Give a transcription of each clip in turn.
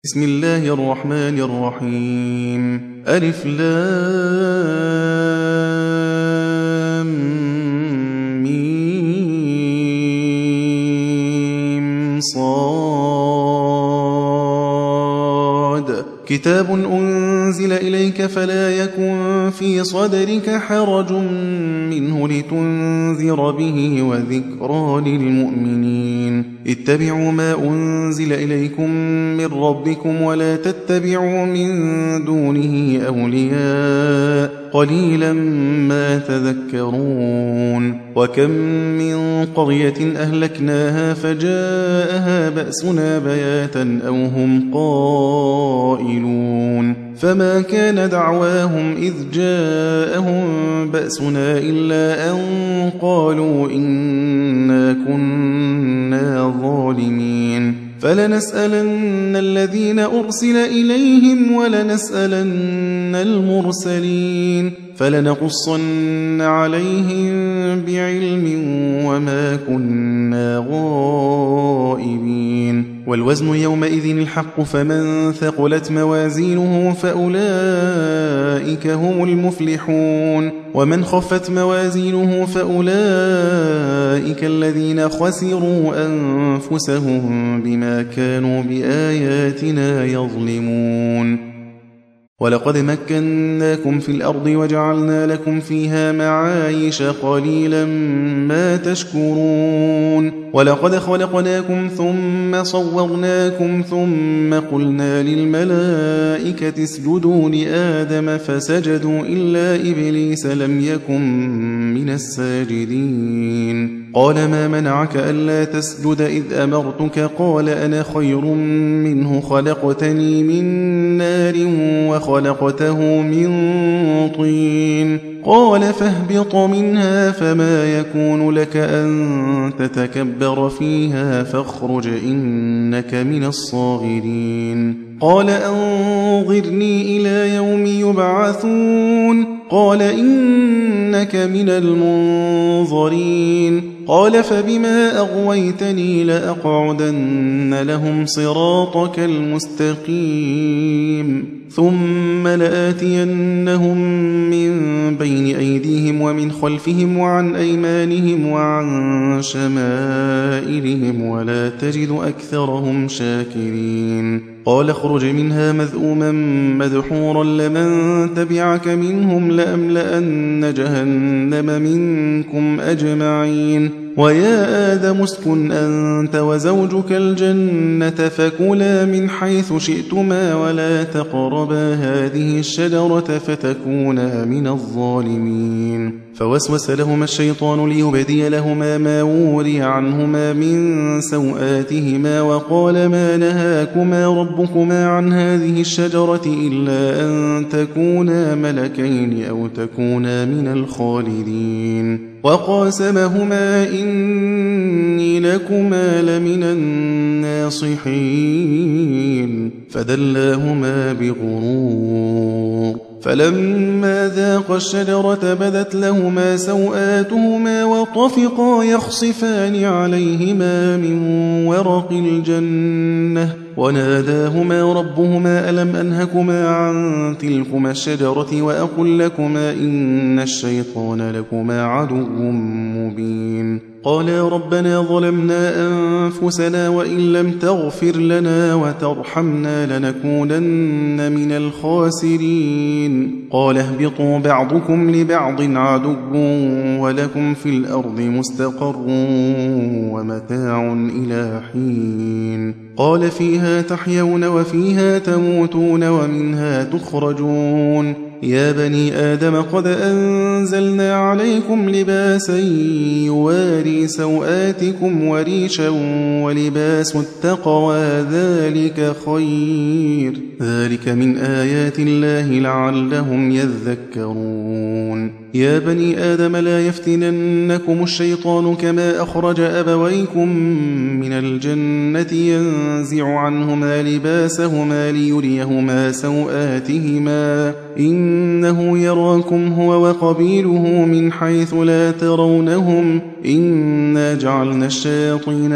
بسم الله الرحمن الرحيم ألف لام ميم صاد كتاب أنزل إليك فلا يكن في صدرك حرج منه لتنذر به وذكرى للمؤمنين اتبعوا ما أنزل إليكم من ربكم ولا تتبعوا من دونه أولياء قليلا ما تذكرون وكم من قرية أهلكناها فجاءها بأسنا بياتا أو هم قائلون فما كان دعواهم إذ جاءهم بأسنا إلا أن قالوا إنا كنا ظالمين فلنسألن الذين أرسل إليهم ولنسألن المرسلين فلنقصن عليهم بعلم وما كنا غائبين والوزن يومئذ الحق فمن ثقلت موازينه فأولئك هم المفلحون ومن خفت موازينه فأولئك الذين خسروا أنفسهم بما كانوا بآياتنا يظلمون ولقد مكناكم في الأرض وجعلنا لكم فيها معايش قليلا ما تشكرون ولقد خلقناكم ثم صورناكم ثم قلنا للملائكة اسجدوا لآدم فسجدوا إلا إبليس لم يكن من الساجدين قال ما منعك ألا تسجد إذ أمرتك قال أنا خير منه خلقتني من نار وخلقته من طين قال فاهبط منها فما يكون لك أن تتكبر فيها فاخرج إنك من الصاغرين قال أنظرني إلى يوم يبعثون قال إنك من المنظرين قال فبما أغويتني لأقعدن لهم صراطك المستقيم ثم لآتينهم من بين أيديهم ومن خلفهم وعن أيمانهم وعن شمائلهم ولا تجد أكثرهم شاكرين قال اخرج منها مذءوما مدحورا لمن تبعك منهم لأملأن جهنم منكم أجمعين ويا آدم اسكن أنت وزوجك الجنة فكلا من حيث شئتما ولا تقربا هذه الشجرة فتكونا من الظالمين فوسوس لهما الشيطان ليبدي لهما ما وري عنهما من سوآتهما وقال ما نهاكما ربكما عن هذه الشجرة إلا أن تكونا ملكين أو تكونا من الخالدين وقاسمهما إني لكما لمن الناصحين فدلاهما بغرور فلما ذاقا الشجرة بدت لهما سوآتهما وطفقا يخصفان عليهما من ورق الجنة وناداهما ربهما ألم أنهكما عن تلكما الشجرة وأقل لكما إن الشيطان لكما عدو مبين قالا ربنا ظلمنا أنفسنا وإن لم تغفر لنا وترحمنا لنكونن من الخاسرين قال اهبطوا بعضكم لبعض عدو ولكم في الأرض مستقر ومتاع إلى حين قال فيها تحيون وفيها تموتون ومنها تخرجون يا بني آدم قد أنزلنا عليكم لباسا يواري سوآتكم وريشا ولباس التقوى ذلك خير ذلك من آيات الله لعلهم يذكرون يا بني آدم لا يفتننكم الشيطان كما أخرج أبويكم من الجنة ينزع عنهما لباسهما ليريهما سوآتهما إنه يراكم هو وقبيله من حيث لا ترونهم إنا جعلنا الشياطين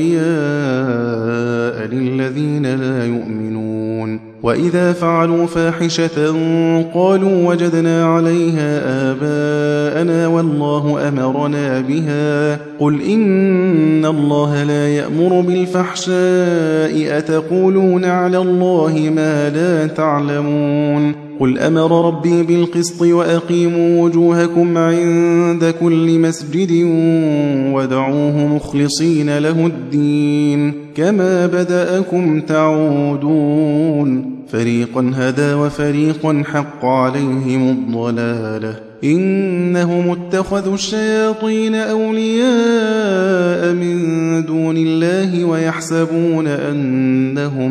أولياء للذين لا يؤمنون وإذا فعلوا فاحشة قالوا وجدنا عليها آباءنا والله أمرنا بها قل إن الله لا يأمر بالفحشاء أتقولون على الله ما لا تعلمون قل أمر ربي بالقسط وأقيموا وجوهكم عند كل مسجد ودعوه مخلصين له الدين كما بدأكم تعودون فريقا هدى وفريقا حق عليهم الضلالة إنهم اتخذوا الشياطين أولياء من دون الله ويحسبون أنهم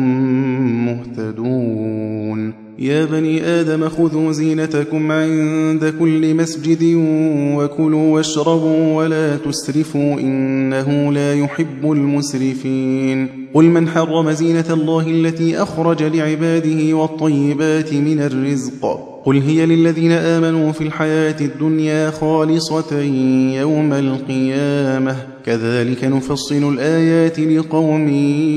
مهتدون يا بني آدم خذوا زينتكم عند كل مسجد وكلوا واشربوا ولا تسرفوا إنه لا يحب المسرفين قل من حرم زينة الله التي أخرج لعباده والطيبات من الرزق قل هي للذين آمنوا في الحياة الدنيا خالصة يوم القيامة كذلك نفصل الآيات لقوم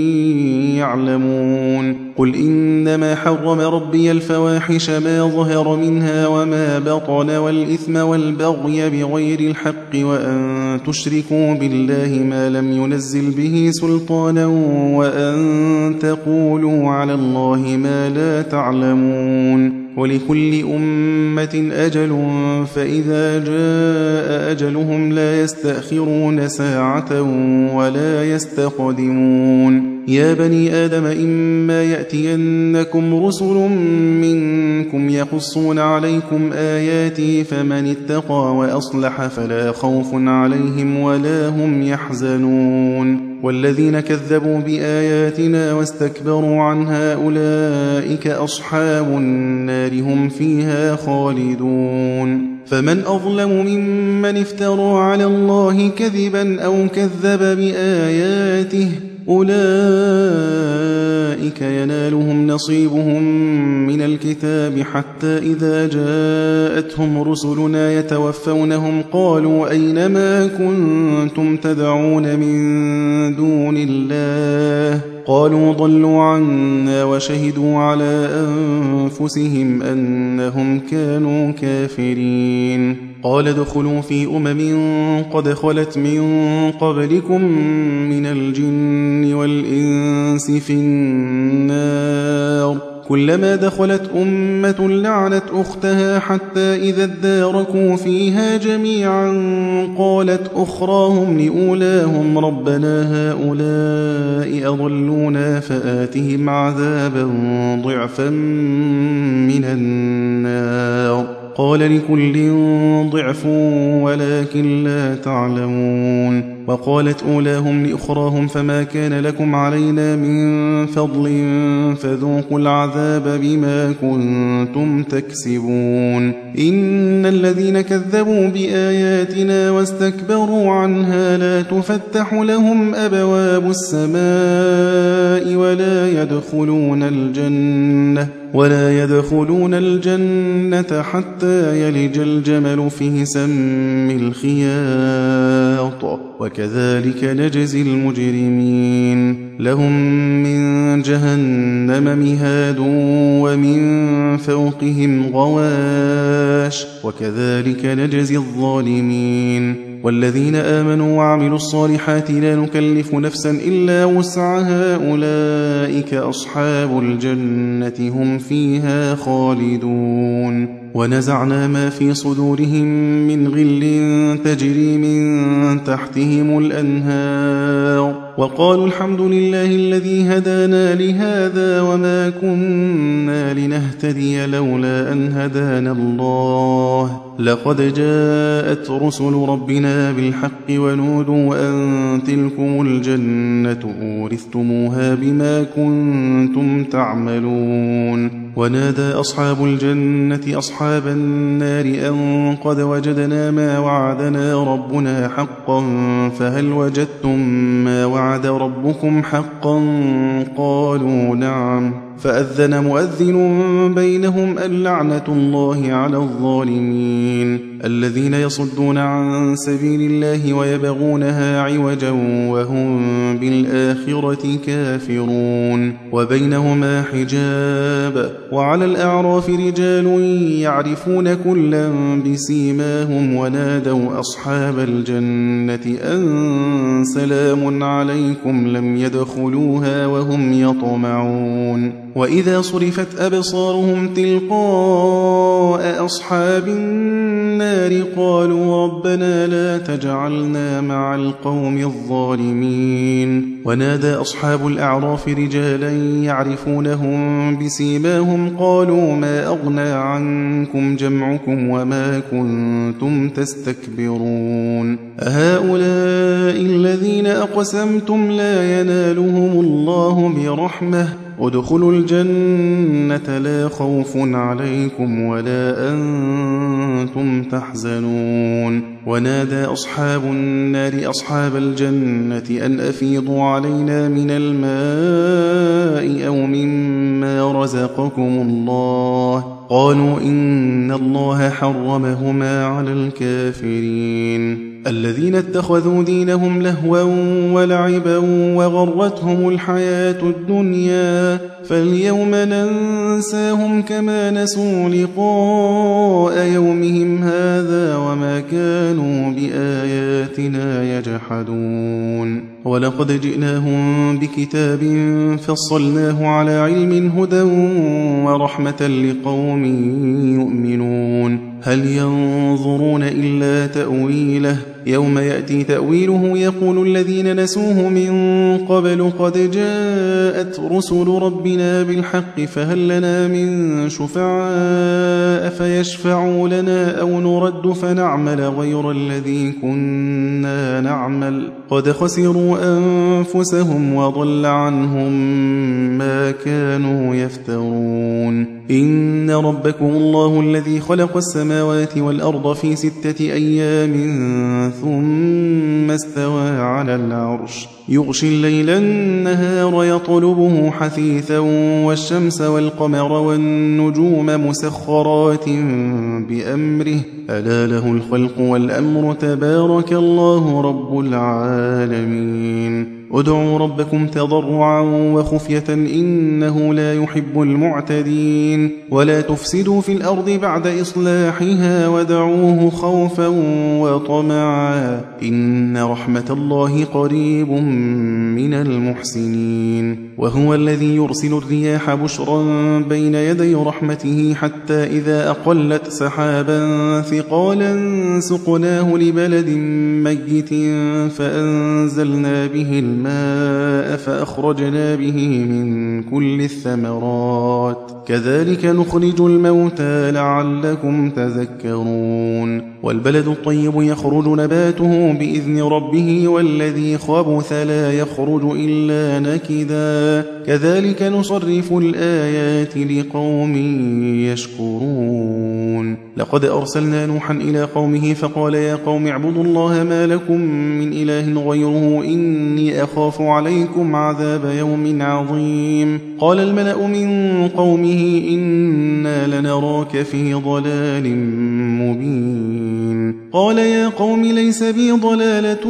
يعلمون قل إنما حرم ربي الفواحش ما ظهر منها وما بطن والإثم والبغي بغير الحق وأن تشركوا بالله ما لم ينزل به سلطانا وأن تقولوا على الله ما لا تعلمون ولكل أمة أجل فإذا جاء أجلهم لا يستأخرون ساعة ولا يستقدمون يا بني آدم إما يأتينكم رسل منكم يقصون عليكم آياتي فمن اتقى وأصلح فلا خوف عليهم ولا هم يحزنون والذين كذبوا بآياتنا واستكبروا عنها أولئك أصحاب النار هم فيها خالدون فمن أظلم ممن افترى على الله كذبا أو كذب بآياته أولئك ينالهم نصيبهم من الكتاب حتى إذا جاءتهم رسلنا يتوفونهم قالوا أينما كنتم تدعون من دون الله قالوا ضلوا عنا وشهدوا على أنفسهم أنهم كانوا كافرين قال ادخلوا في قد خلت من قبلكم من الجن والإنس في النار كلما دخلت أمة لعنت أختها حتى إذا اداركوا فيها جميعا قالت أخراهم لأولاهم ربنا هؤلاء أضلونا فآتهم عذابا ضعفا من النار قال لكل ضعف ولكن لا تعلمون وقالت أولاهم لأخراهم فما كان لكم علينا من فضل فذوقوا العذاب بما كنتم تكسبون إن الذين كذبوا بآياتنا واستكبروا عنها لا تفتح لهم أبواب السماء ولا يدخلون الجنة حتى يلج الجمل في سم الخياط وكذلك نجزي المجرمين لهم من جهنم مهاد ومن فوقهم غواش وكذلك نجزي الظالمين والذين آمنوا وعملوا الصالحات لا نكلف نفسا إلا وسعها أولئك أصحاب الجنة هم فيها خالدون ونزعنا ما في صدورهم من غل تجري من تحتهم الأنهار وقالوا الحمد لله الذي هدانا لهذا وما كنا لنهتدي لولا أن هدانا الله لقد جاءت رسل ربنا بالحق ونودوا أن تلكم الجنة أورثتموها بما كنتم تعملون ونادى أصحاب الجنة أصحاب النار أن قد وجدنا ما وعدنا ربنا حقا فهل وجدتم ما وعد ربكم حقا؟ قالوا نعم. فأذن مؤذن بينهم اللعنة الله على الظالمين الذين يصدون عن سبيل الله ويبغونها عوجا وهم بالآخرة كافرون وبينهما حجاب وعلى الأعراف رجال يعرفون كلا بسيماهم ونادوا أصحاب الجنة أن سلام عليكم لم يدخلوها وهم يطمعون وإذا صرفت أبصارهم تلقاء أصحاب النار قالوا ربنا لا تجعلنا مع القوم الظالمين ونادى أصحاب الأعراف رجالا يعرفونهم بسيماهم قالوا ما أغنى عنكم جمعكم وما كنتم تستكبرون أهؤلاء الذين أقسمتم لا ينالهم الله برحمة ادخلوا الجنة لا خوف عليكم ولا أنتم تحزنون ونادى أصحاب النار أصحاب الجنة أن أفيضوا علينا من الماء أو مما رزقكم الله قالوا إن الله حرمهما على الكافرين الذين اتخذوا دينهم لهوا ولعبا وغرتهم الحياة الدنيا فاليوم ننساهم كما نسوا لقاء يومهم هذا وما كانوا بآياتنا يجحدون ولقد جئناهم بكتاب فصلناه على علم هدى ورحمة لقوم يؤمنون هل ينظرون إلا تأويله يوم يأتي تأويله يقول الذين نسوه من قبل قد جاءت رسل ربنا بالحق فهل لنا من شفعاء فيشفعوا لنا أو نرد فنعمل غير الذي كنا نعمل قد خسروا أنفسهم وضل عنهم ما كانوا يفترون إن ربكم الله الذي خلق السماوات والأرض في 6 أيام ثم استوى على العرش يغشي الليل النهار يطلبه حثيثا والشمس والقمر والنجوم مسخرات بأمره ألا له الخلق والأمر تبارك الله رب العالمين ادعوا ربكم تضرعا وخفية إنه لا يحب المعتدين ولا تفسدوا في الأرض بعد إصلاحها ودعوه خوفا وطمعا إن رحمة الله قريب من المحسنين وهو الذي يرسل الرياح بشرا بين يدي رحمته حتى إذا أقلت سحابا ثقالا سقناه لبلد ميت فأنزلنا به الماء فأخرجنا به من كل الثمرات كذلك نخرج الموتى لعلكم تذكرون والبلد الطيب يخرج نباته بإذن ربه والذي خبث لا يخرج إلا نكدا كذلك نصرف الآيات لقوم يشكرون لقد أرسلنا نوحا إلى قومه فقال يا قوم اعبدوا الله ما لكم من إله غيره إني أخاف عليكم عذاب يوم عظيم قال الملأ من قومه إنا لنراك في ضلال مبين قال يا قوم ليس بي ضلالة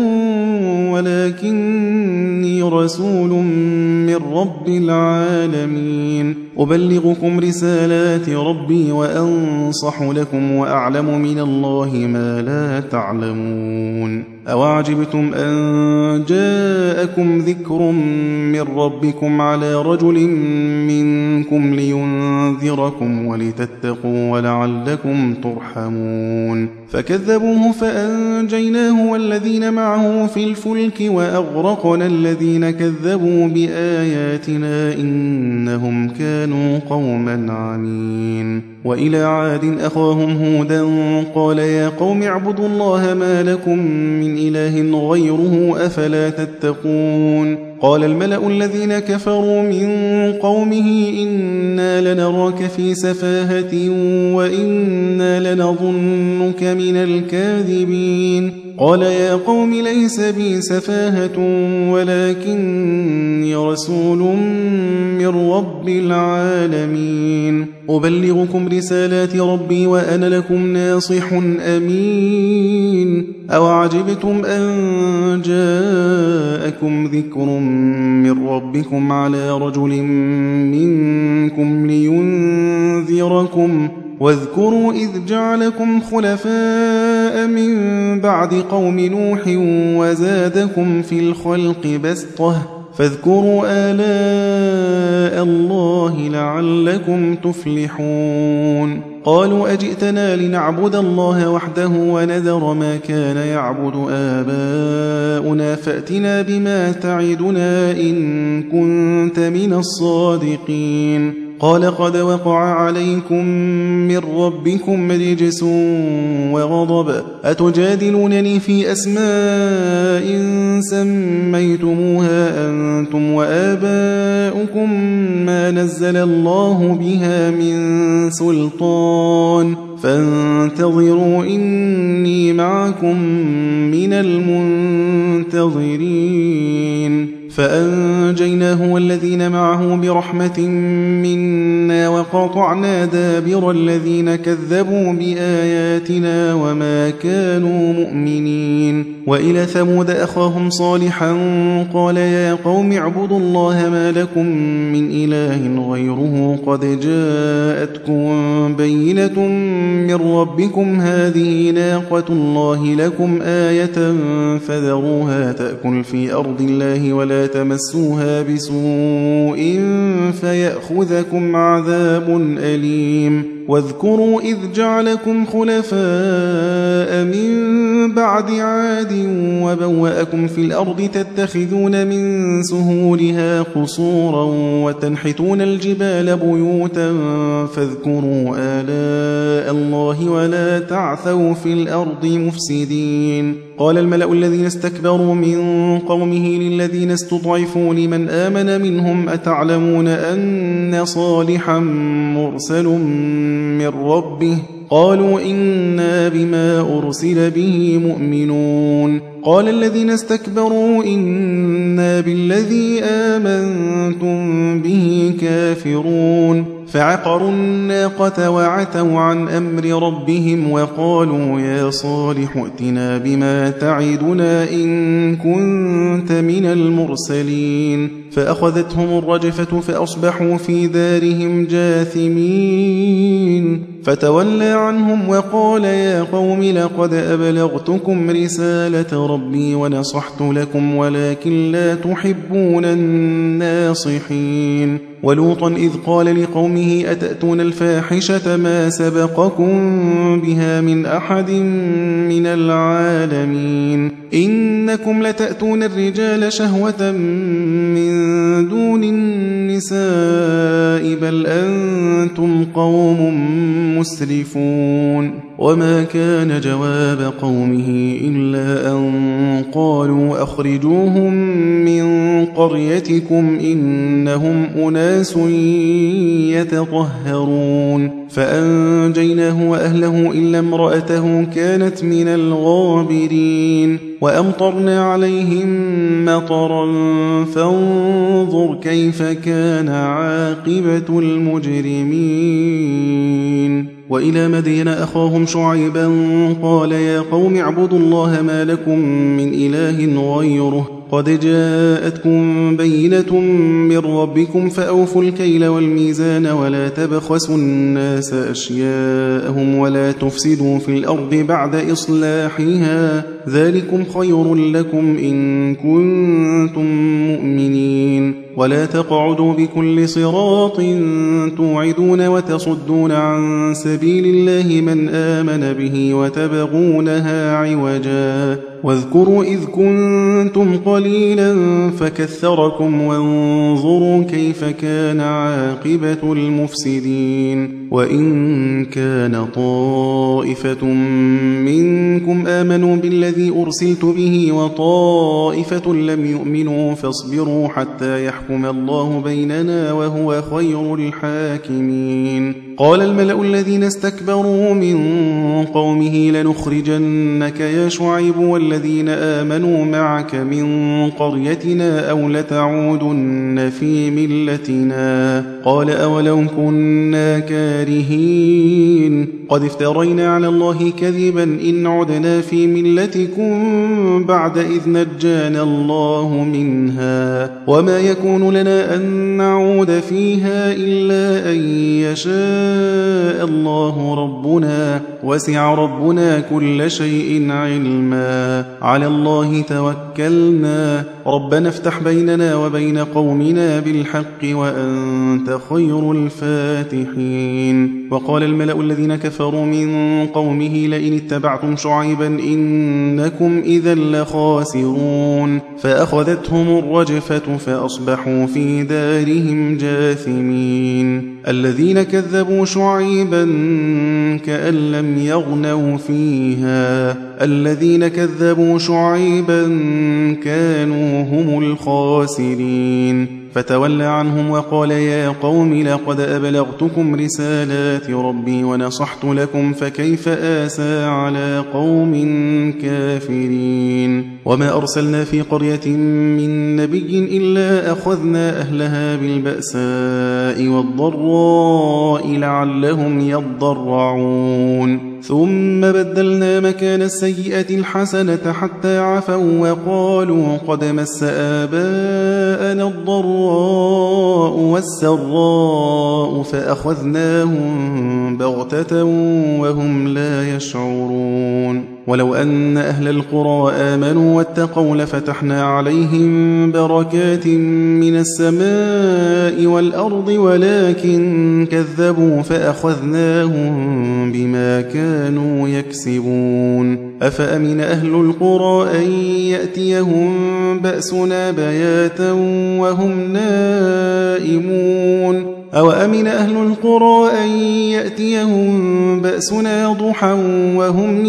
ولكني رسول من رب العالمين أبلغكم رسالات ربي وأنصح لكم وأعلم من الله ما لا تعلمون أوعجبتم أن جاءكم ذكر من ربكم على رجل منكم لينذركم ولتتقوا ولعلكم ترحمون فكذبوه فأنجيناه والذين معه في الفلك وأغرقنا الذين كذبوا بآياتنا إنهم كانوا قوما عمين وإلى عاد أخاهم هودا قال يا قوم اعبدوا الله ما لكم من إله غيره أفلا تتقون قال الملأ الذين كفروا من قومه إنا إنا لنراك في سفاهة وإنا لنظنك من الكاذبين قال يا قوم ليس بي سفاهة ولكني رسول من رب العالمين أبلغكم رسالات ربي وأنا لكم ناصح أمين أوعجبتم أن جاءكم ذكر من ربكم على رجل منكم لينذركم واذكروا إذ جعلكم خلفاء من بعد قوم نوح وزادكم في الخلق بسطة فاذكروا آلاء الله لعلكم تفلحون قالوا أجئتنا لنعبد الله وحده ونذر ما كان يعبد آباؤنا فأتنا بما تعدنا إن كنت من الصادقين قال قد وقع عليكم من ربكم رجس وغضب أتجادلونني في أسماء سميتموها أنتم وآباؤكم ما نزل الله بها من سلطان فانتظروا إني معكم من المنتظرين فأنجيناه والذين معه برحمة منا وقطعنا دابر الذين كذبوا بآياتنا وما كانوا مؤمنين وإلى ثمود أخاهم صالحا قال يا قوم اعبدوا الله ما لكم من إله غيره قد جاءتكم بينة من ربكم هذه ناقة الله لكم آية فذروها تأكل في أرض الله ولا تمسوها بسوء فيأخذكم عذاب أليم واذكروا إذ جعلكم خلفاء من بعد عاد وبوأكم في الأرض تتخذون من سهولها قصورا وتنحتون الجبال بيوتا فاذكروا آلاء الله ولا تعثوا في الأرض مفسدين قال الملأ الذين استكبروا من قومه للذين استضعفوا لمن آمن منهم أتعلمون أن صالحا مرسل من ربه قالوا إنا بما أرسل به مؤمنون قال الذين استكبروا إنا بالذي آمنتم به كافرون فعقروا الناقة وعتوا عن أمر ربهم وقالوا يا صالح ائتنا بما تعدنا إن كنت من المرسلين فأخذتهم الرجفة فأصبحوا في دارهم جاثمين فتولى عنهم وقال يا قوم لقد أبلغتكم رسالة ربي ونصحت لكم ولكن لا تحبون الناصحين ولوطا إذ قال لقومه أتأتون الفاحشة ما سبقكم بها من أحد من العالمين إنكم لتأتون الرجال شهوة من دون النساء بل أنتم قوم مسرفون وما كان جواب قومه إلا أن قالوا أخرجوهم من قريتكم إنهم أناس يتطهرون فأنجيناه وأهله إلا امرأته كانت من الغابرين وأمطرنا عليهم مطرا فانظر كيف كان عاقبة المجرمين وإلى مدين أخاهم شعيبا قال يا قوم اعبدوا الله ما لكم من إله غيره قد جاءتكم بينة من ربكم فأوفوا الكيل والميزان ولا تبخسوا الناس أشياءهم ولا تفسدوا في الأرض بعد إصلاحها ذلكم خير لكم إن كنتم مؤمنين ولا تقعدوا بكل صراط توعدون وتصدون عن سبيل الله من آمن به وتبغونها عوجا واذكروا إذ كنتم قليلا فكثركم وانظروا كيف كان عاقبة المفسدين وإن كان طائفة منكم آمنوا بالذي أرسلت به وطائفة لم يؤمنوا فاصبروا حتى يحكم الله بيننا وهو خير الحاكمين قال الملأ الذين استكبروا من قومه لنخرجنك يا شعيب والذين آمنوا معك من قريتنا أو لتعودن في ملتنا قال أولو كنا كارهين قد افترينا على الله كذبا إن عدنا في ملتكم بعد إذ نجانا الله منها وما يكون لنا أن نعود فيها إلا أن يشاء الله ربنا وسع ربنا كل شيء علما على الله توكلنا ربنا افتح بيننا وبين قومنا بالحق وأنت خير الفاتحين وقال الملأ الذين كفروا من قومه لئن اتبعتم شعيبا إنكم إذا لخاسرون فأخذتهم الرجفة فأصبحوا في دارهم جاثمين الذين كذبوا شعيبا كأن لم يغنوا فيها الذين كذبوا شعيبا كانوا هم الخاسرين فتولى عنهم وقال يا قوم لقد أبلغتكم رسالات ربي ونصحت لكم فكيف آسى على قوم كافرين وما أرسلنا في قرية من نبي إلا أخذنا أهلها بالبأساء والضراء لعلهم يضرعون ثم بدلنا مكان السيئة الحسنة حتى عفوا وقالوا قد مس آباءنا الضراء والسراء فأخذناهم بغتة وهم لا يشعرون ولو أن أهل القرى آمنوا واتقوا لفتحنا عليهم بركات من السماء والأرض ولكن كذبوا فأخذناهم بما كانوا يكسبون أفأمن أهل القرى أن يأتيهم بأسنا بياتا وهم نائمون أو أمن أهل القرى أن يأتيهم بأسنا ضحى وهم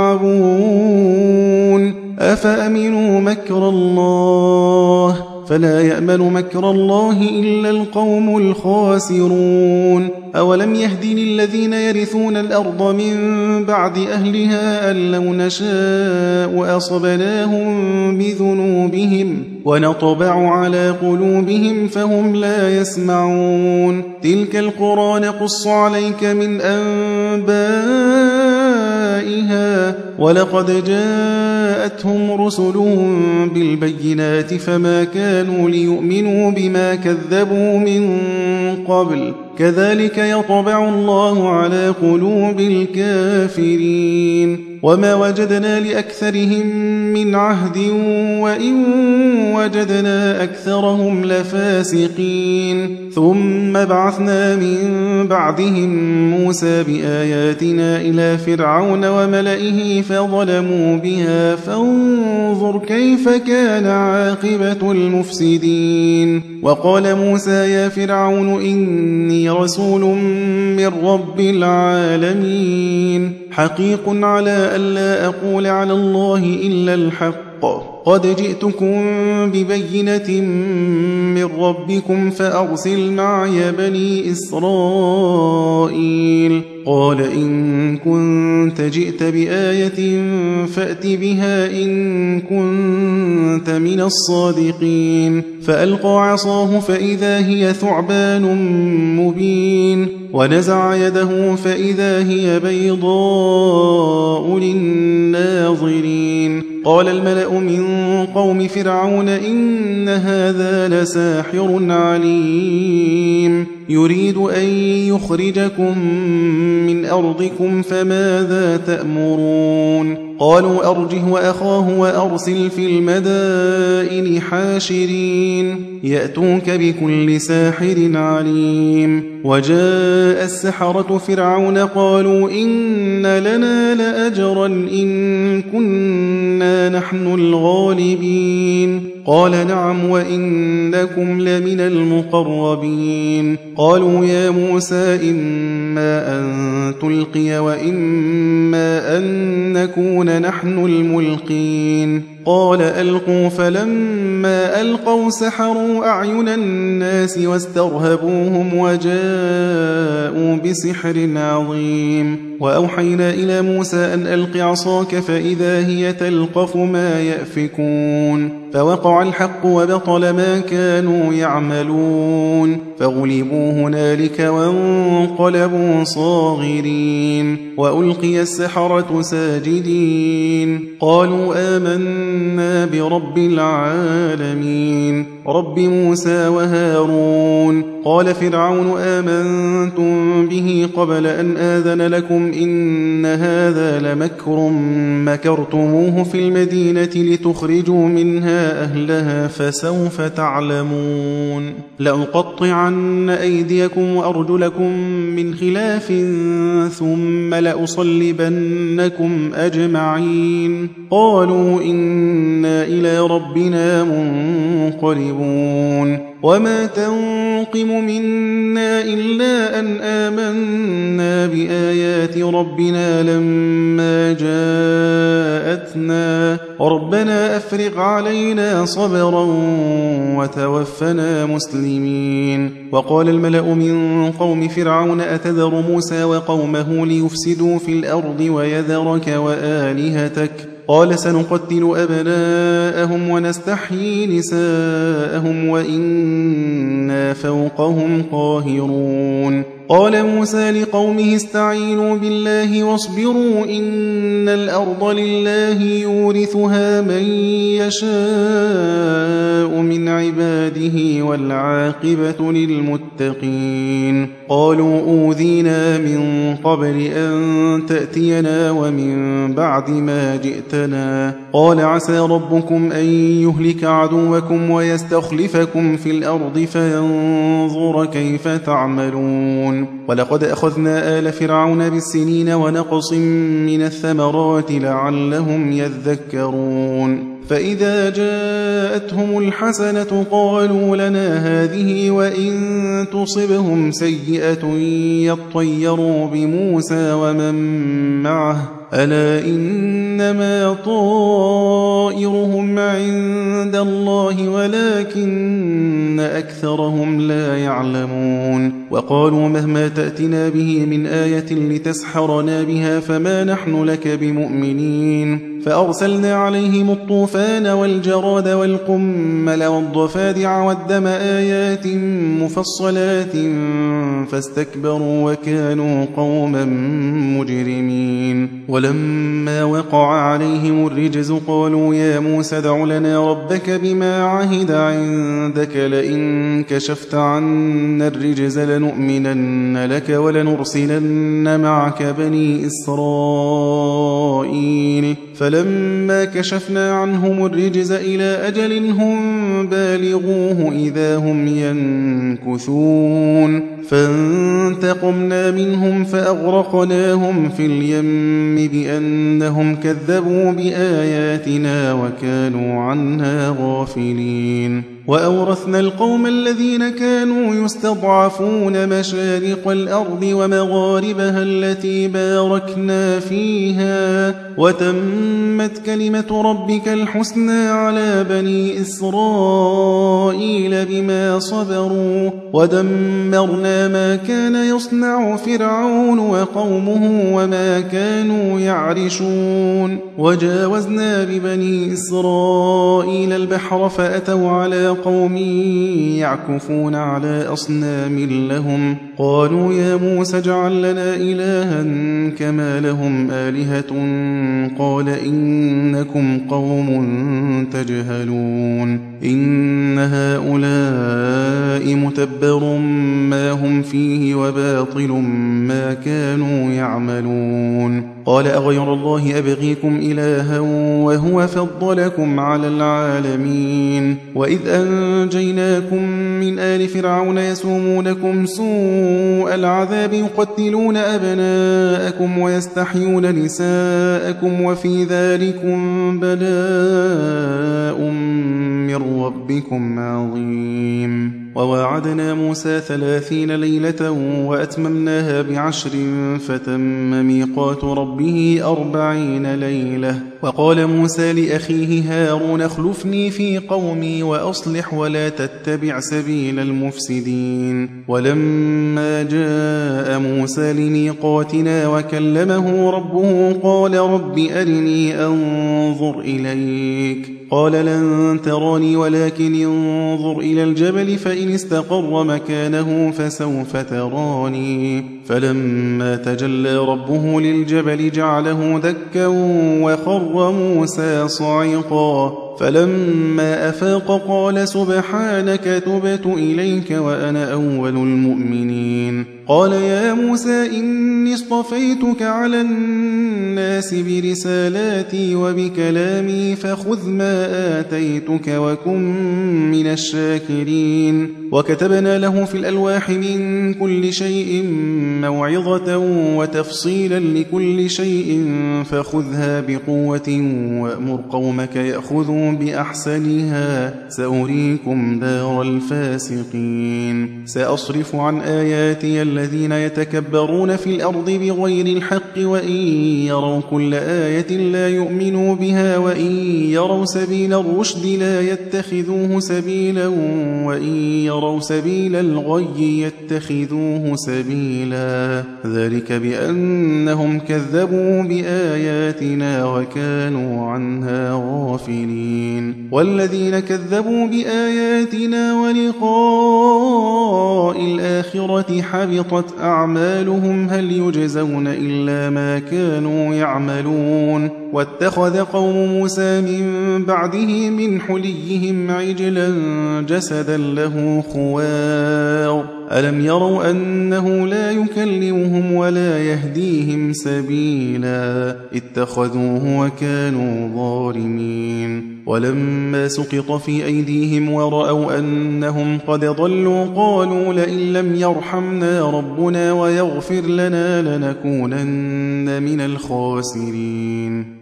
يلعبون أفأمنوا مكر الله فلا يأمن مكر الله إلا القوم الخاسرون أولم يهد للذين يرثون الأرض من بعد أهلها أن لو نشاء أصبناهم بذنوبهم ونطبع على قلوبهم فهم لا يسمعون تلك القرى نقص عليك من أنبائها ولقد جاءتهم رسلهم بالبينات فما كانوا ليؤمنوا بما كذبوا من قبل كذلك يطبع الله على قلوب الكافرين وما وجدنا لأكثرهم من عهد وإن وجدنا أكثرهم لفاسقين ثم بعثنا من بعدهم موسى بآياتنا إلى فرعون وملئه فظلموا بها فانظر كيف كان عاقبة المفسدين وقال موسى يا فرعون إني رسول من رب العالمين حقيق على ألا أقول على الله إلا الحق قد جئتكم ببينة من ربكم فأرسل معي بني إسرائيل قال إن كنت جئت بآية فأت بها إن كنت من الصادقين فألقى عصاه فإذا هي ثعبان مبين ونزع يده فإذا هي بيضاء للناظرين قال الملأ من قوم فرعون إن هذا لساحر عليم يريد أن يخرجكم من أرضكم فماذا تأمرون قالوا أرجه وأخاه وأرسل في المدائن حاشرين يأتوك بكل ساحر عليم. وجاء السحرة فرعون قالوا إن لنا لأجرا إن كنا نحن الغالبين. قال نعم وإنكم لمن المقربين. قالوا يا موسى إما أن تلقي وإما أن نكون نحن الملقين. قال ألقوا. فلما ألقوا سحروا أعين الناس واسترهبوهم وجاءوا بسحر عظيم. وأوحينا إلى موسى أن ألق عصاك فإذا هي تلقف ما يأفكون. فوقع الحق وبطل ما كانوا يعملون فغلبوا هنالك وانقلبوا صاغرين. وألقي السحرة ساجدين قالوا آمنا برب العالمين رب موسى وهارون. قال فرعون آمنتم به قبل أن آذن لكم إن هذا لمكر مكرتموه في المدينة لتخرجوا منها أهلها فسوف تعلمون. لأقطعن أيديكم وأرجلكم من خلاف ثم لأصلبنكم أجمعين. قالوا إنا إلى ربنا منقلبون. وما تنقم منا إلا أن آمنا بآيات ربنا لما جاءتنا ربنا أفرغ علينا صبرا وتوفنا مسلمين. وقال الملأ من قوم فرعون أتذر موسى وقومه ليفسدوا في الأرض ويذرك وآلهتك قال سنقتل أبناءهم ونستحيي نساءهم وإنا فوقهم قاهرون. قال موسى لقومه استعينوا بالله واصبروا إن الأرض لله يورثها من يشاء من عباده والعاقبة للمتقين. قالوا أوذينا من قبل أن تأتينا ومن بعد ما جئتنا قال عسى ربكم أن يهلك عدوكم ويستخلفكم في الأرض فينظر كيف تعملون. ولقد أخذنا آل فرعون بالسنين ونقص من الثمرات لعلهم يذكرون. فإذا جاءتهم الحسنة قالوا لنا هذه وإن تصبهم سيئة يطيروا بموسى ومن معه ألا إنما طائرهم عند الله ولكن أكثرهم لا يعلمون. وقالوا مهما تأتنا به من آية لتسحرنا بها فما نحن لك بمؤمنين. فأرسلنا عليهم الطوفان والجراد والقمل والضفادع والدم آيات مفصلات فاستكبروا وكانوا قوما مجرمين. ولما وقع عليهم الرجز قالوا يا موسى ادع لنا ربك بما عهد عندك لئن كشفت عنا الرجز لنؤمنن لك ولنرسلن معك بني إسرائيل. فلما كشفنا عنهم الرجز إلى أجل هم بالغوه إذا هم ينكثون. فانتقمنا منهم فأغرقناهم في اليم بأنهم كذبوا بآياتنا وكانوا عنها غافلين. وأورثنا القوم الذين كانوا يستضعفون مشارق الأرض ومغاربها التي باركنا فيها وتمت كلمة ربك الحسنى على بني إسرائيل بما صبروا ودمرنا ما كان يصنع فرعون وقومه وما كانوا يعرشون. وجاوزنا ببني إسرائيل البحر فأتوا على قوم يعكفون على أصنام لهم قالوا يا موسى اجعل لنا إلها كما لهم آلهة قال إنكم قوم تجهلون. إن هؤلاء متبر ما هم فيه وباطل ما كانوا يعملون. قال أغير الله أبغيكم إلها وهو فضلكم على العالمين. وإذ أنجيناكم من آل فرعون يسومونكم سوء العذاب يقتلون أبناءكم ويستحيون نساءكم وفي ذلكم بلاء من ربكم عظيم. وواعدنا موسى 30 ليلة وأتممناها ب10 فتم ميقات ربه 40 ليلة. وقال موسى لأخيه هارون اخلفني في قومي وأصلح ولا تتبع سبيل المفسدين. ولما جاء موسى لميقاتنا وكلمه ربه قال رب أرني أنظر إليك قال لن تراني ولكن انظر إلى الجبل فإن استقر مكانه فسوف تراني. فلما تجلى ربه للجبل جعله دكا وخر موسى صعقا. فلما أفاق قال سبحانك تبت إليك وأنا أول المؤمنين. قال يا موسى إني اصطفيتك على الناس برسالاتي وبكلامي فخذ ما آتيتك وكن من الشاكرين. وكتبنا له في الألواح من كل شيء موعظة وتفصيلا لكل شيء فخذها بقوة وأمر قومك يأخذوا بأحسنها سأريكم دار الفاسقين. سأصرف عن آياتي الذين يتكبرون في الأرض بغير الحق وإن يروا كل آية لا يؤمنوا بها وإن يروا سبيل الرشد لا يتخذوه سبيلا وإن يروا سبيل الغي يتخذوه سبيلا ذلك بأنهم كذبوا بآياتنا وكانوا عنها غافلين. والذين كذبوا بآياتنا ولقاء الآخرة حبطت أعمالهم هل يجزون إلا ما كانوا يعملون. واتخذ قوم موسى من بعده من حليهم عجلا جسدا له خوار ألم يروا أنه لا يكلمهم ولا يهديهم سبيلا اتخذوه وكانوا ظالمين. ولما سقط في أيديهم ورأوا أنهم قد ضلوا قالوا لئن لم يرحمنا ربنا ويغفر لنا لنكونن من الخاسرين.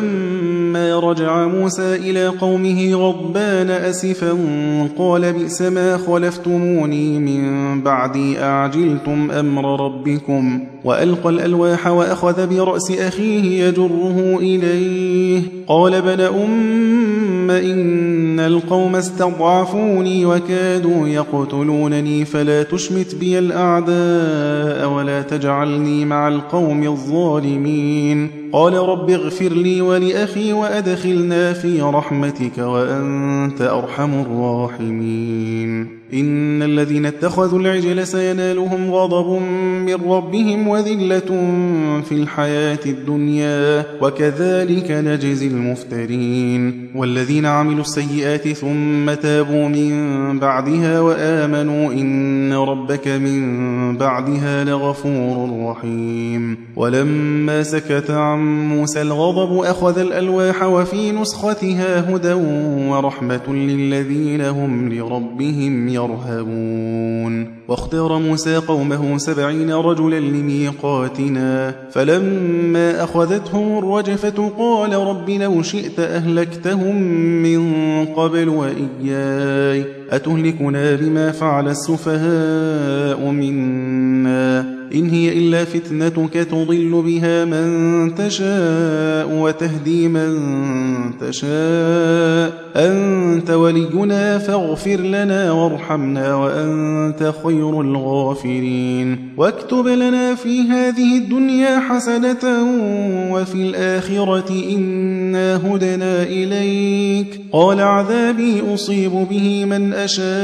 ولما رجع موسى إلى قومه غضبان أسفا قال بئس ما خلفتموني من بعدي أعجلتم أمر ربكم. وألقى الألواح وأخذ برأس أخيه يجره إليه قال ابن أم إن القوم استضعفوني وكادوا يقتلونني فلا تشمت بي الأعداء ولا تجعلني مع القوم الظالمين. قال رب اغفر لي ولأخي وأدخلنا في رحمتك وأنت أرحم الراحمين. إن الذين اتخذوا العجل سينالهم غضب من ربهم وذلة في الحياة الدنيا وكذلك نجزي المفترين. والذين عملوا السيئات ثم تابوا من بعدها وآمنوا إن ربك من بعدها لغفور رحيم. ولما سكت عن موسى الغضب أخذ الألواح وفي نسختها هدى ورحمة للذين هم لربهم يرهبون. واختار موسى قومه 70 رجلا لميقاتنا فلما أخذتهم الرجفة قال رب لو شئت أهلكتهم من قبل وإياي أتهلكنا بما فعل السفهاء منا إن هي إلا فتنتك تضل بها من تشاء وتهدي من تشاء أنت ولينا فاغفر لنا وارحمنا وأنت خير الغافرين. واكتب لنا في هذه الدنيا حسنة وفي الآخرة إنا هدنا إليك قال عذابي أصيب به من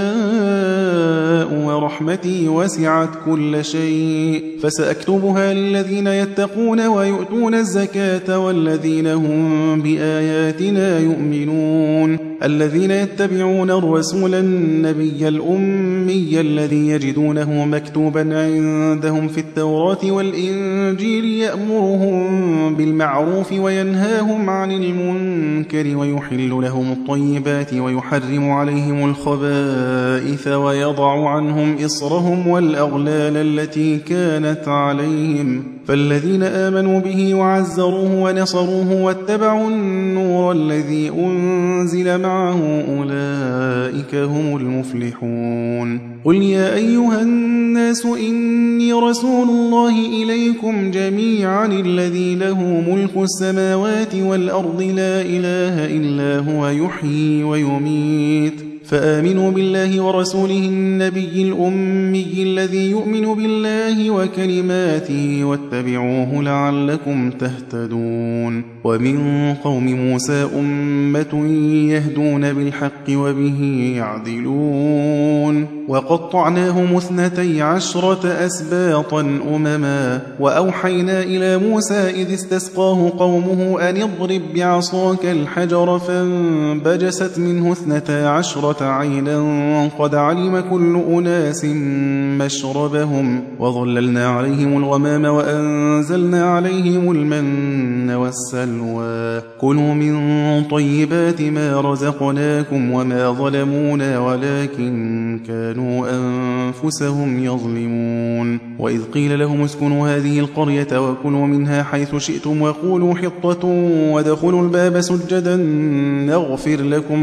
أشاء ورحمتي وسعت كل شيء فسأكتبها للذين يتقون ويؤتون الزكاة والذين هم بآياتنا يؤمنون. الذين يتبعون الرسول النبي الأمي الذي يجدونه مكتوبا عندهم في التوراة والإنجيل يأمرهم بالمعروف وينهاهم عن المنكر ويحل لهم الطيبات ويحرم عليهم الخبائث ويضع عنهم إصرهم والأغلال التي كانت عليهم. فالذين آمنوا به وعزروه ونصروه واتبعوا النور الذي أنزل معه أولئك هم المفلحون. قل يا أيها الناس إني رسول الله إليكم جميعا الذي له ملك السماوات والأرض لا إله إلا هو يحيي ويميت فآمنوا بالله ورسوله النبي الأمي الذي يؤمن بالله وكلماته واتبعوه لعلكم تهتدون. ومن قوم موسى أمة يهدون بالحق وبه يعدلون. وقطعناهم 12 أسباطا أمما وأوحينا إلى موسى إذ استسقاه قومه أن اضرب بعصاك الحجر فانبجست منه 12 عينا قد علم كل أناس مشربهم وظللنا عليهم الغمام وأنزلنا عليهم المن والسلوى كلوا من طيبات ما رزقناكم وما ظلمونا ولكن كانوا أنفسهم يظلمون. وإذ قيل لهم اسكنوا هذه القرية وكلوا منها حيث شئتم وقولوا حطة وادخلوا الباب سجدا نغفر لكم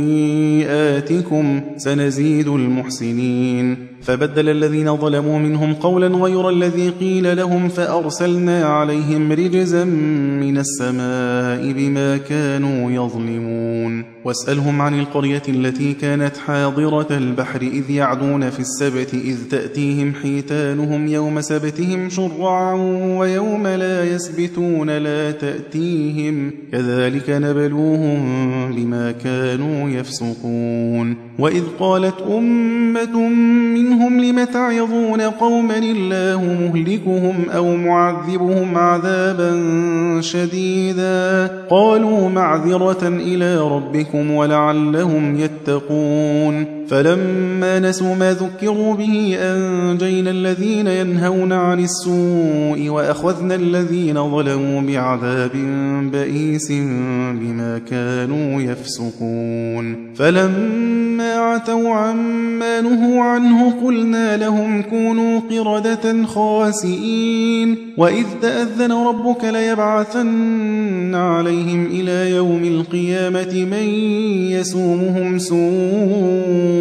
خطيئاتكم سنزيد المحسنين. فبدل الذين ظلموا منهم قولا غير الذي قيل لهم فأرسلنا عليهم رجزا من السماء بما كانوا يظلمون. واسألهم عن القرية التي كانت حاضرة البحر إذ يعدون في السبت إذ تأتيهم حيتانهم يوم سبتهم شرعا ويوم لا يسبتون لا تأتيهم كذلك نبلوهم بما كانوا يفسقون. وإذ قالت أمة منهم لم تعظون قوما الله مهلكهم أو معذبهم عذابا شديدا قالوا معذرة إلى ربكم ولعلهم يتقون. فلما نسوا ما ذكروا به أنجينا الذين ينهون عن السوء وأخذنا الذين ظلموا بعذاب بئيس بما كانوا يفسقون. فلما عتوا عما نهوا عنه قلنا لهم كونوا قردة خاسئين. وإذ تأذن ربك ليبعثن عليهم إلى يوم القيامة من يسومهم سوء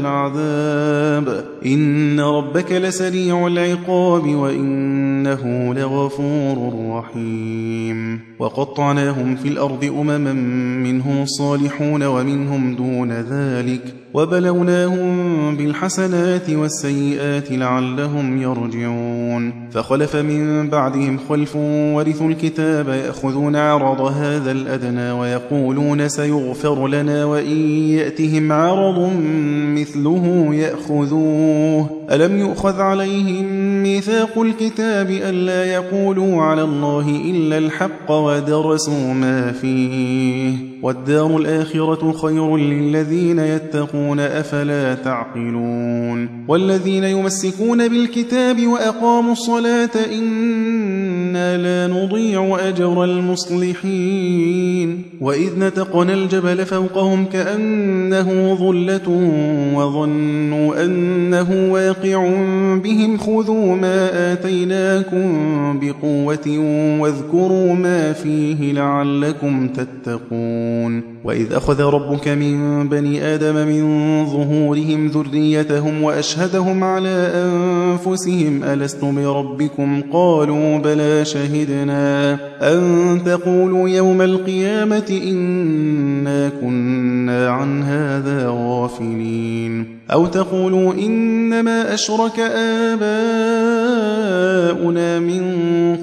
العذاب إن ربك لسريع العقاب وإنه لغفور رحيم. وقطعناهم في الأرض أمما منهم الصالحون ومنهم دون ذلك وبلوناهم بالحسنات والسيئات لعلهم يرجعون. فخلف من بعدهم خلف ورثوا الكتاب يأخذون عرض هذا الأدنى ويقولون سيغفر لنا وإن يأتهم عرض مثله يأخذوه ألم يؤخذ عليهم ميثاق الكتاب ألا يقولوا على الله إلا الحق ودرسوا ما فيه والدار الآخرة خير للذين يتقون أفلا تعقلون. والذين يمسكون بالكتاب وأقاموا الصلاة إنا لا نضيع أجر المصلحين. وإذ نتقنا الجبل فوقهم كأنه ظلة وظنوا أنه واقع بهم خذوا ما آتيناكم بقوة واذكروا ما فيه لعلكم تتقون. وإذ أخذ ربك من بني آدم من ظهورهم ذريتهم وأشهدهم على أنفسهم ألست بربكم قالوا بلى شهدنا أن تقولوا يوم القيامة إنا كنا عن هذا غافلين أو تقولوا إنما أشرك آباؤنا من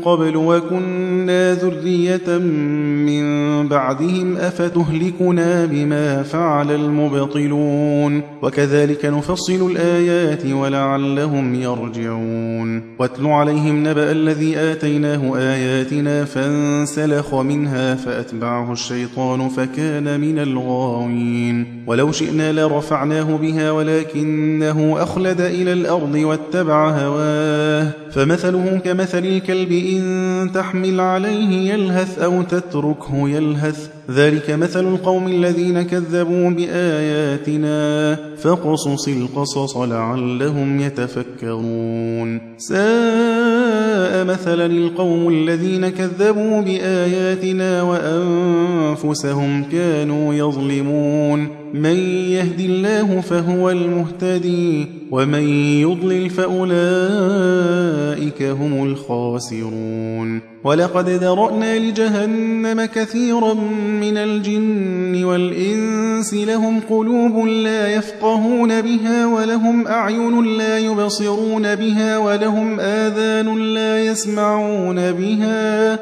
قبل وكنا ذرية من بعدهم أفتهلكنا بما فعل المبطلون وكذلك نفصل الآيات ولعلهم يرجعون واتل عليهم نبأ الذي آتيناه آياتنا فانسلخ منها فأتبعه الشيطان فكان من الغاوين ولو شئنا لرفعناه بها ولكنه أخلد إلى الأرض واتبع هواه فمثله كمثل الكلب إن تحمل عليه يلهث أو تتركه يلهث ذلك مثل القوم الذين كذبوا بآياتنا فاقصص القصص لعلهم يتفكرون ساء مثلا القوم الذين كذبوا بآياتنا وأنفسهم كانوا يظلمون من يهد الله فهو المهتدي ومن يضلل فأولئك هم الخاسرون ولقد ذرأنا لجهنم كثيرا من الجن والإنس لهم قلوب لا يفقهون بها ولهم أعين لا يبصرون بها ولهم آذان لا يسمعون بها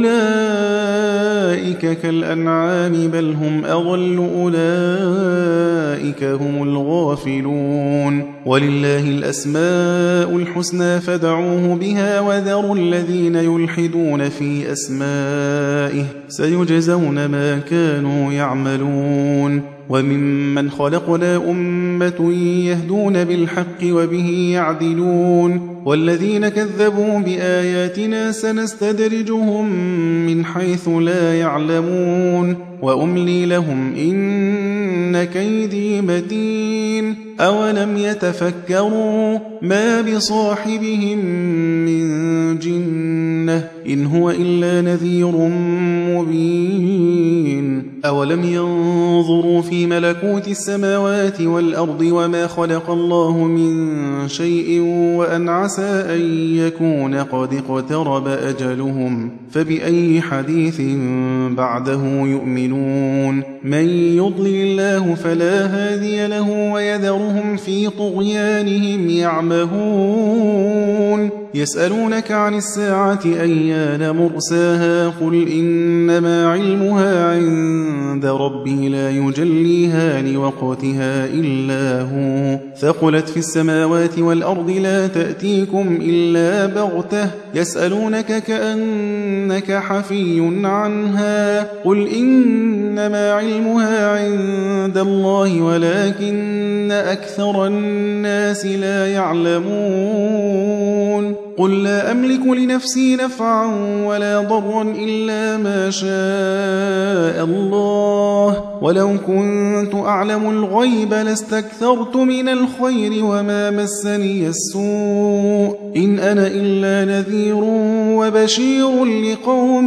أولئك كالأنعام بل هم أضل أولئك هم الغافلون ولله الأسماء الحسنى فادعوه بها وذروا الذين يلحدون في أسمائه سيجزون ما كانوا يعملون وممن خلقنا أمة يهدون بالحق وبه يعدلون والذين كذبوا بآياتنا سنستدرجهم من حيث لا يعلمون وأملي لهم إن كيدي متين أولم يتفكروا ما بصاحبهم من جنة إن هو إلا نذير مبين أولم ينظروا في ملكوت السماوات والأرض وما خلق الله من شيء وأن عسى أن يكون قد اقترب أجلهم فبأي حديث بعده يؤمنون من يضلل الله فلا هادي له ويذرهم في طغيانهم يعمهون يسألونك عن الساعة أيان مرساها قل إنما علمها عند ربي لا يجليها لوقتها إلا هو ثقلت في السماوات والأرض لا تأتيكم إلا بغتة يسألونك كأنك حفي عنها قل إنما علمها عند الله ولكن أكثر الناس لا يعلمون قل لا أملك لنفسي نفعا ولا ضرا إلا ما شاء الله ولو كنت أعلم الغيب لاستكثرت من الخير وما مسني السوء إن أنا إلا نذير وبشير لقوم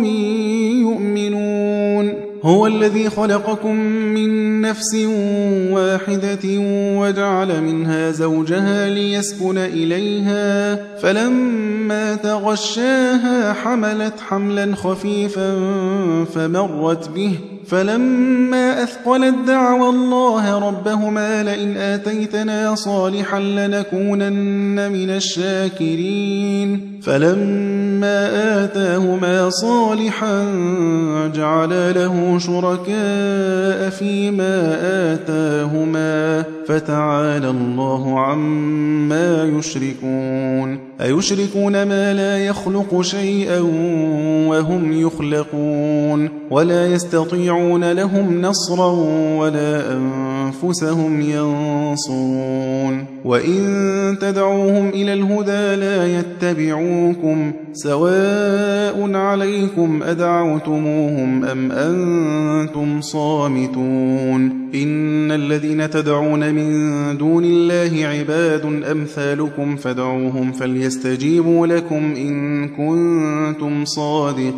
يؤمنون هو الذي خلقكم من نفس واحدة وجعل منها زوجها ليسكن إليها فلما تغشاها حملت حملا خفيفا فمرت به فلما أثقلت دعوى الله ربهما لئن آتيتنا صالحا لنكونن من الشاكرين فلما آتاهما صالحا جعل له شركاء فيما آتاهما فتعالى الله عما يشركون أيشركون ما لا يخلق شيئا وهم يخلقون ولا يستطيعون لهم نصرا ولا أنفسهم ينصرون وإن تدعوهم إلى الهدى لا يتبعوكم سواء عليكم أدعوتموهم أم أنتم صامتون إن الذين تدعون من دون الله عباد أمثالكم فادعوهم فليستجيبوا لكم إن كنتم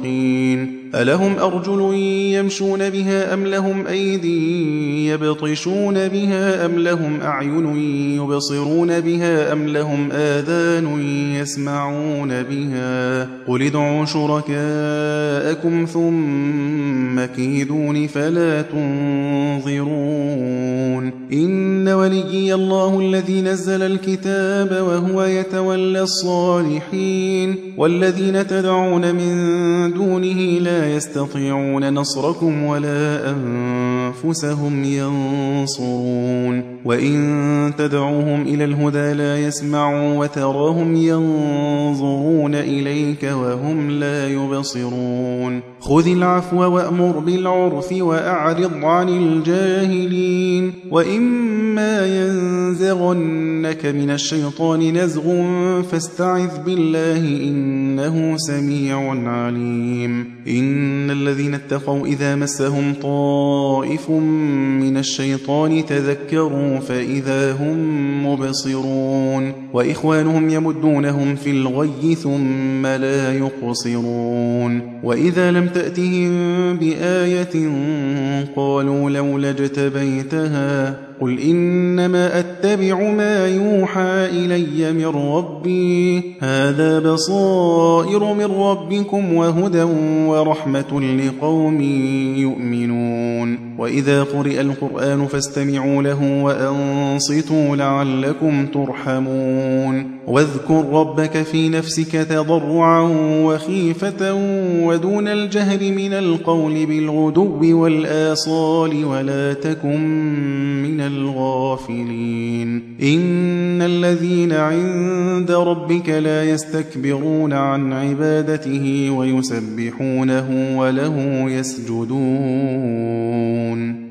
صادقين ألهم أرجل يمشون بها أم لهم أيدي يبطشون يبصرون بها أم لهم أعين يبصرون بها أم لهم آذان يسمعون بها قل ادعوا شركاءكم ثم كيدون فلا تنظرون إن وليي الله الذي نزل الكتاب وهو يتولى الصالحين والذين تدعون من دونه لا يستطيعون نصركم ولا أنفسهم ينصرون وإن تدعوهم إلى الهدى لا يسمعوا وتراهم ينظرون إليك وهم لا يبصرون خذ العفو وأمر بالعرف وأعرض عن الجاهلين وإما ينزغنك من الشيطان نزغ فاستعذ بالله إنه سميع عليم إن الذين اتقوا إذا مسهم طائف من الشيطان تذكروا فإذا هم مبصرون وإخوانهم يمدونهم في الغي ثم لا يقصرون وإذا لم تأتهم بآية قالوا لولا اجتبيتها قل إنما أتبع ما يوحى إلي من ربي هذا بصائر من ربكم وهدى ورحمة لقوم يؤمنون وإذا قرئ القرآن فاستمعوا له وأنصتوا لعلكم ترحمون واذكر ربك في نفسك تضرعا وخيفة ودون الجهر من القول بالغدو والآصال ولا تكن من الغافلين إن الذين عند ربك لا يستكبرون عن عبادته ويسبحونه وله يسجدون